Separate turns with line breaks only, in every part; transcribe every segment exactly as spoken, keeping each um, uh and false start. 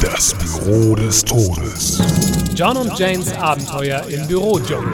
Das Büro des Todes.
John und Janes Abenteuer im Bürodschungel.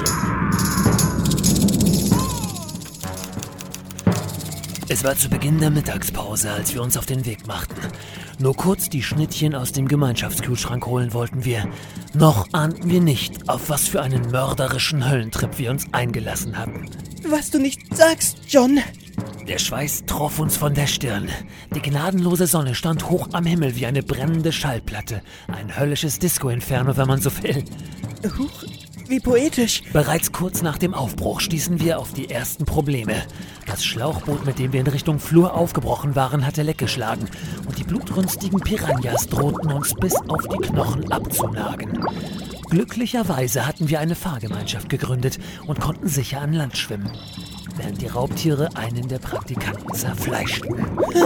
Es war zu Beginn der Mittagspause, als wir uns auf den Weg machten. Nur kurz die Schnittchen aus dem Gemeinschaftskühlschrank holen wollten wir. Noch ahnten wir nicht, auf was für einen mörderischen Höllentrip wir uns eingelassen hatten.
Was du nicht sagst, John.
Der Schweiß troff uns von der Stirn. Die gnadenlose Sonne stand hoch am Himmel wie eine brennende Schallplatte. Ein höllisches Disco-Inferno, wenn man so will.
Huch, wie poetisch.
Bereits kurz nach dem Aufbruch stießen wir auf die ersten Probleme. Das Schlauchboot, mit dem wir in Richtung Flur aufgebrochen waren, hatte Leck geschlagen. Und die blutrünstigen Piranhas drohten uns bis auf die Knochen abzunagen. Glücklicherweise hatten wir eine Fahrgemeinschaft gegründet und konnten sicher an Land schwimmen, während die Raubtiere einen der Praktikanten zerfleischten.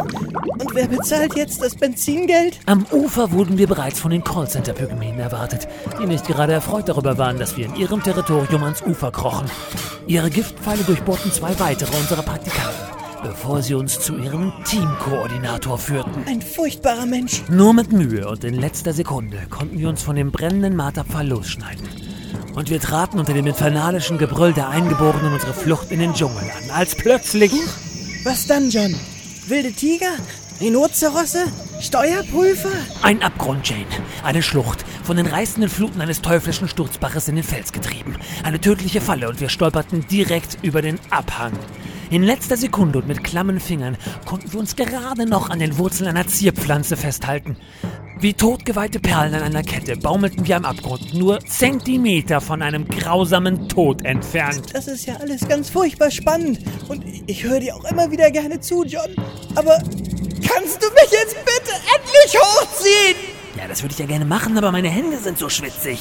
Und wer bezahlt jetzt das Benzingeld?
Am Ufer wurden wir bereits von den Callcenter-Pygmäen erwartet, die nicht gerade erfreut darüber waren, dass wir in ihrem Territorium ans Ufer krochen. Ihre Giftpfeile durchbohrten zwei weitere unserer Praktikanten, bevor sie uns zu ihrem Teamkoordinator führten.
Ein furchtbarer Mensch.
Nur mit Mühe und in letzter Sekunde konnten wir uns von dem brennenden Marterpfahl losschneiden. Und wir traten unter dem infernalischen Gebrüll der Eingeborenen unsere Flucht in den Dschungel an, als plötzlich...
Was dann, John? Wilde Tiger? Rhinozerosse? Steuerprüfer?
Ein Abgrund, Jane. Eine Schlucht, von den reißenden Fluten eines teuflischen Sturzbaches in den Fels getrieben. Eine tödliche Falle und wir stolperten direkt über den Abhang. In letzter Sekunde und mit klammen Fingern konnten wir uns gerade noch an den Wurzeln einer Zierpflanze festhalten. Wie totgeweihte Perlen an einer Kette baumelten wir am Abgrund, nur Zentimeter von einem grausamen Tod entfernt.
Das ist ja alles ganz furchtbar spannend. Und ich höre dir auch immer wieder gerne zu, John. Aber kannst du mich jetzt bitte endlich hochziehen?
Ja, das würde ich ja gerne machen, aber meine Hände sind so schwitzig.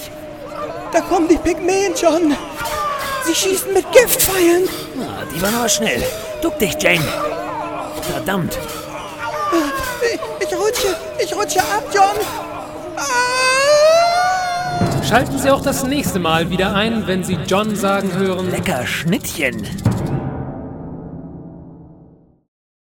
Da kommen die Pygmäen, John. Sie schießen mit Giftpfeilen.
Na, die waren aber schnell. Duck dich, Jane. Verdammt.
Ich, ich rutsche, ich rutsche ab, John. Ah!
Schalten Sie auch das nächste Mal wieder ein, wenn Sie John sagen hören:
Lecker Schnittchen.